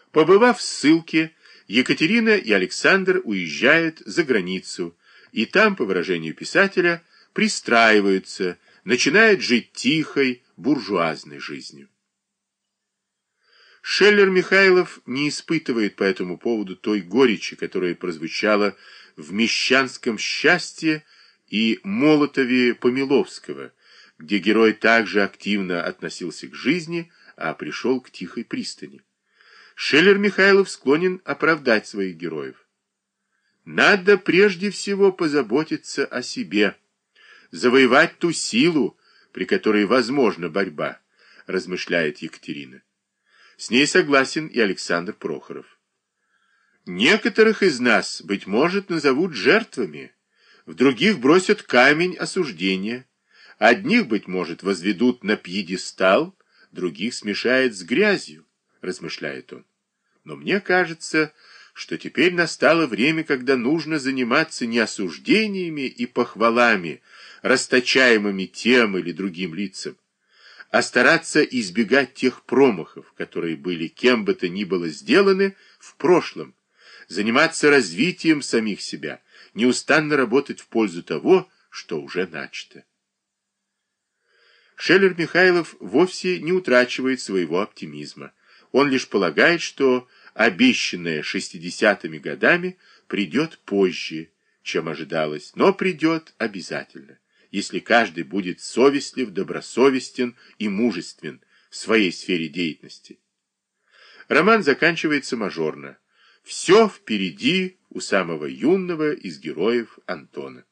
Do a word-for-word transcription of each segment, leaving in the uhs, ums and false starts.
Побывав в ссылке, Екатерина и Александр уезжают за границу, и там, по выражению писателя, пристраиваются, начинают жить тихой, буржуазной жизнью. Шеллер-Михайлов не испытывает по этому поводу той горечи, которая прозвучала в «Мещанском счастье» и «Молотове» Помиловского, где герой также активно относился к жизни, а пришел к тихой пристани. Шеллер-Михайлов склонен оправдать своих героев. Надо прежде всего позаботиться о себе, завоевать ту силу, при которой возможна борьба, размышляет Екатерина. С ней согласен и Александр Прохоров. Некоторых из нас, быть может, назовут жертвами, в других бросят камень осуждения, одних, быть может, возведут на пьедестал, других смешают с грязью, размышляет он. Но мне кажется, что теперь настало время, когда нужно заниматься не осуждениями и похвалами, расточаемыми тем или другим лицам, а стараться избегать тех промахов, которые были кем бы то ни было сделаны в прошлом, заниматься развитием самих себя, неустанно работать в пользу того, что уже начато. Шеллер-Михайлов вовсе не утрачивает своего оптимизма. Он лишь полагает, что обещанное шестидесятыми годами придет позже, чем ожидалось, но придет обязательно, если каждый будет совестлив, добросовестен и мужествен в своей сфере деятельности. Роман заканчивается мажорно. Все впереди у самого юного из героев Антона.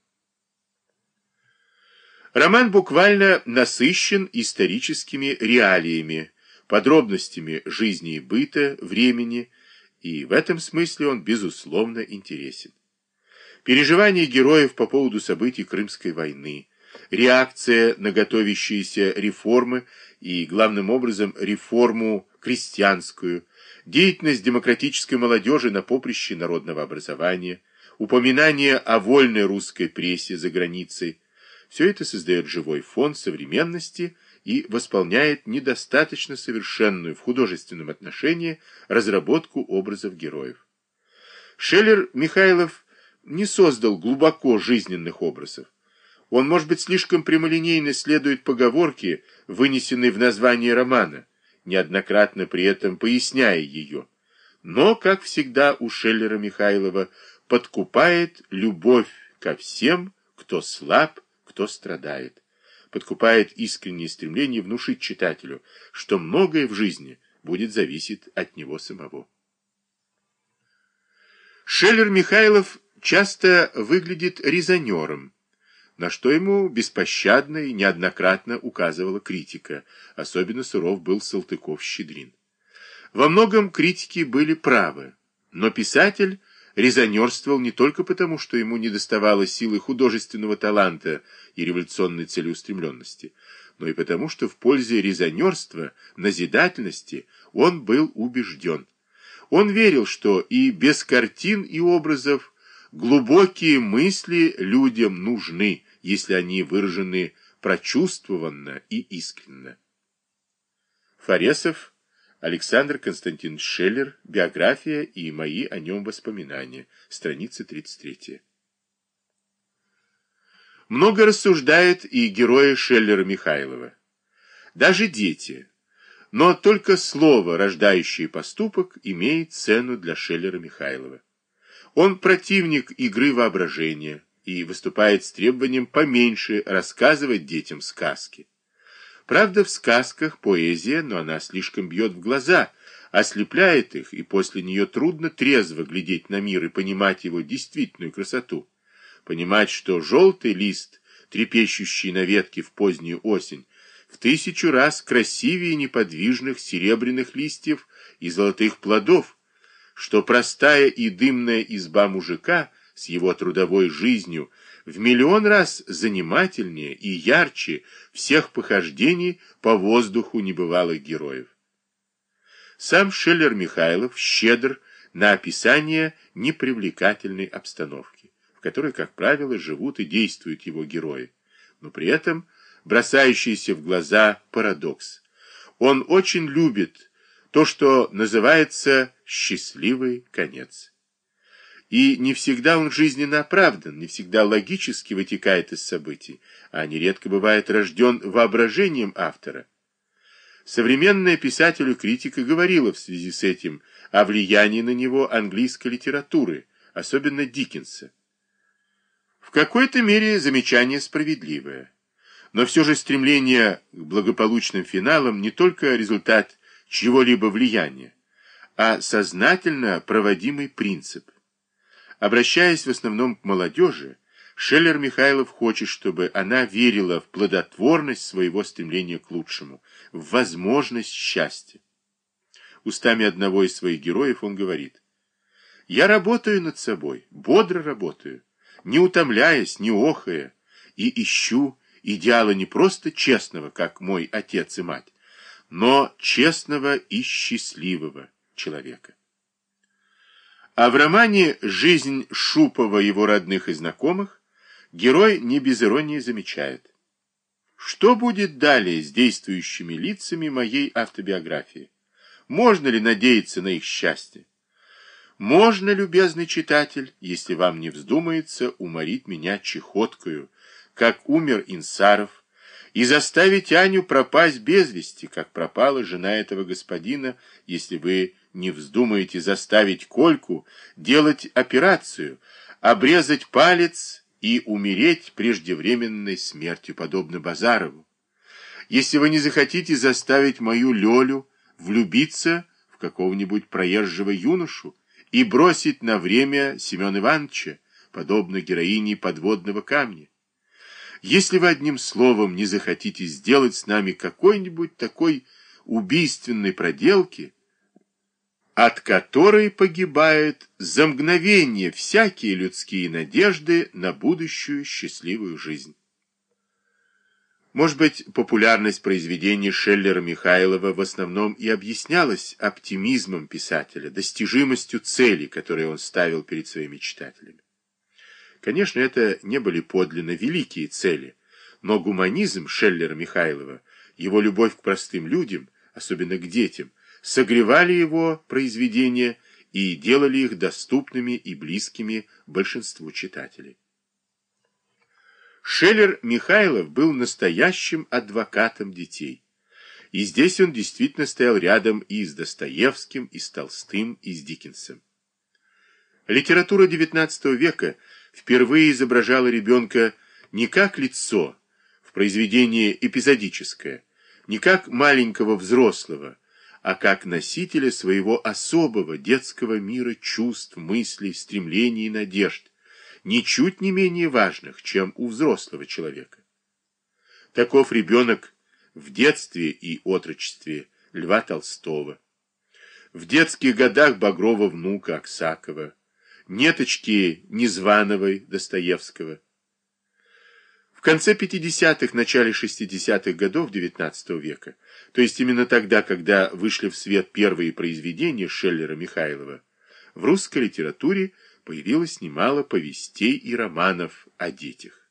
Роман буквально насыщен историческими реалиями, подробностями жизни и быта, времени, и в этом смысле он, безусловно, интересен. Переживания героев по поводу событий Крымской войны, реакция на готовящиеся реформы и, главным образом, реформу крестьянскую, деятельность демократической молодежи на поприще народного образования, упоминание о вольной русской прессе за границей, все это создает живой фон современности и восполняет недостаточно совершенную в художественном отношении разработку образов героев. Шеллер-Михайлов не создал глубоко жизненных образов. Он, может быть, слишком прямолинейно следует поговорке, вынесенной в название романа, неоднократно при этом поясняя ее. Но, как всегда у Шеллера-Михайлова, подкупает любовь ко всем, кто слаб, кто страдает. Подкупает искреннее стремление внушить читателю, что многое в жизни будет зависеть от него самого. Шеллер-Михайлов часто выглядит резонером, на что ему беспощадно и неоднократно указывала критика, особенно суров был Салтыков-Щедрин. Во многом критики были правы, но писатель резонерствовал не только потому, что ему недоставало силы художественного таланта и революционной целеустремленности, но и потому, что в пользе резонерства, назидательности он был убежден. Он верил, что и без картин и образов глубокие мысли людям нужны, если они выражены прочувствованно и искренно. Форесов, Александр Константинович Шеллер, биография и мои о нем воспоминания, страница тридцать третья. Много рассуждают и герои Шеллера-Михайлова. Даже дети. Но только слово, рождающее поступок, имеет цену для Шеллера-Михайлова. Он противник игры воображения и выступает с требованием поменьше рассказывать детям сказки. Правда, в сказках поэзия, но она слишком бьет в глаза, ослепляет их, и после нее трудно трезво глядеть на мир и понимать его действительную красоту. Понимать, что желтый лист, трепещущий на ветке в позднюю осень, в тысячу раз красивее неподвижных серебряных листьев и золотых плодов, что простая и дымная изба мужика с его трудовой жизнью в миллион раз занимательнее и ярче всех похождений по воздуху небывалых героев. Сам Шеллер-Михайлов щедр на описание непривлекательной обстановки, в которой, как правило, живут и действуют его герои, но при этом бросающийся в глаза парадокс. Он очень любит то, что называется счастливый конец. И не всегда он жизненно оправдан, не всегда логически вытекает из событий, а нередко бывает рожден воображением автора. Современная писателю-критика говорила в связи с этим о влиянии на него английской литературы, особенно Диккенса. В какой-то мере замечание справедливое, но все же стремление к благополучным финалам не только результат чьего-либо влияния, а сознательно проводимый принцип. Обращаясь в основном к молодежи, Шеллер-Михайлов хочет, чтобы она верила в плодотворность своего стремления к лучшему, в возможность счастья. Устами одного из своих героев он говорит: «Я работаю над собой, бодро работаю, не утомляясь, не охая, и ищу идеала не просто честного, как мой отец и мать, но честного и счастливого человека». А в романе «Жизнь Шупова, его родных и знакомых» герой не без иронии замечает: что будет далее с действующими лицами моей автобиографии? Можно ли надеяться на их счастье? Можно, любезный читатель, если вам не вздумается уморить меня чехоткою, как умер Инсаров, и заставить Аню пропасть без вести, как пропала жена этого господина, если вы не вздумаете заставить Кольку делать операцию, обрезать палец и умереть преждевременной смертью, подобно Базарову. Если вы не захотите заставить мою Лёлю влюбиться в какого-нибудь проезжего юношу и бросить на время Семена Ивановича, подобно героине подводного камня. Если вы одним словом не захотите сделать с нами какой-нибудь такой убийственной проделки, от которой погибают за мгновение всякие людские надежды на будущую счастливую жизнь. Может быть, популярность произведений Шеллера-Михайлова в основном и объяснялась оптимизмом писателя, достижимостью цели, которые он ставил перед своими читателями. Конечно, это не были подлинно великие цели, но гуманизм Шеллера-Михайлова, его любовь к простым людям, особенно к детям, согревали его произведения и делали их доступными и близкими большинству читателей. Шеллер-Михайлов был настоящим адвокатом детей. И здесь он действительно стоял рядом и с Достоевским, и с Толстым, и с Диккенсом. Литература девятнадцатого века впервые изображала ребенка не как лицо, в произведении эпизодическое, не как маленького взрослого, а как носителя своего особого детского мира чувств, мыслей, стремлений и надежд, ничуть не менее важных, чем у взрослого человека. Таков ребенок в детстве и отрочестве Льва Толстого, в детских годах Багрова внука Аксакова, Неточки Незвановой Достоевского. В конце пятидесятых, начале шестидесятых годов девятнадцатого века, то есть именно тогда, когда вышли в свет первые произведения Шеллера-Михайлова, в русской литературе появилось немало повестей и романов о детях.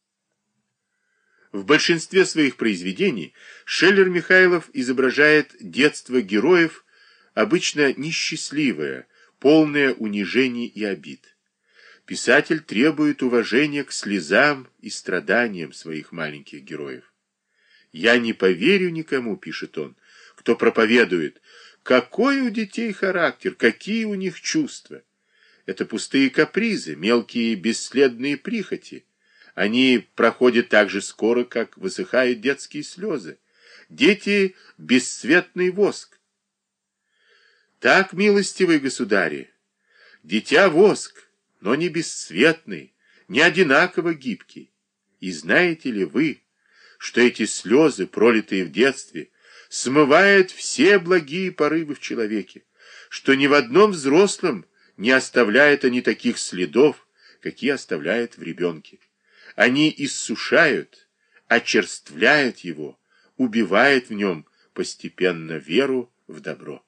В большинстве своих произведений Шеллер-Михайлов изображает детство героев обычно несчастливое, полное унижений и обид. Писатель требует уважения к слезам и страданиям своих маленьких героев. «Я не поверю никому», — пишет он, — «кто проповедует, какой у детей характер, какие у них чувства. Это пустые капризы, мелкие бесследные прихоти. Они проходят так же скоро, как высыхают детские слезы. Дети — бесцветный воск. Так, милостивые государи, дитя — воск, но не бесцветный, не одинаково гибкий. И знаете ли вы, что эти слезы, пролитые в детстве, смывают все благие порывы в человеке, что ни в одном взрослом не оставляют они таких следов, какие оставляют в ребенке. Они иссушают, очерствляют его, убивают в нем постепенно веру в добро.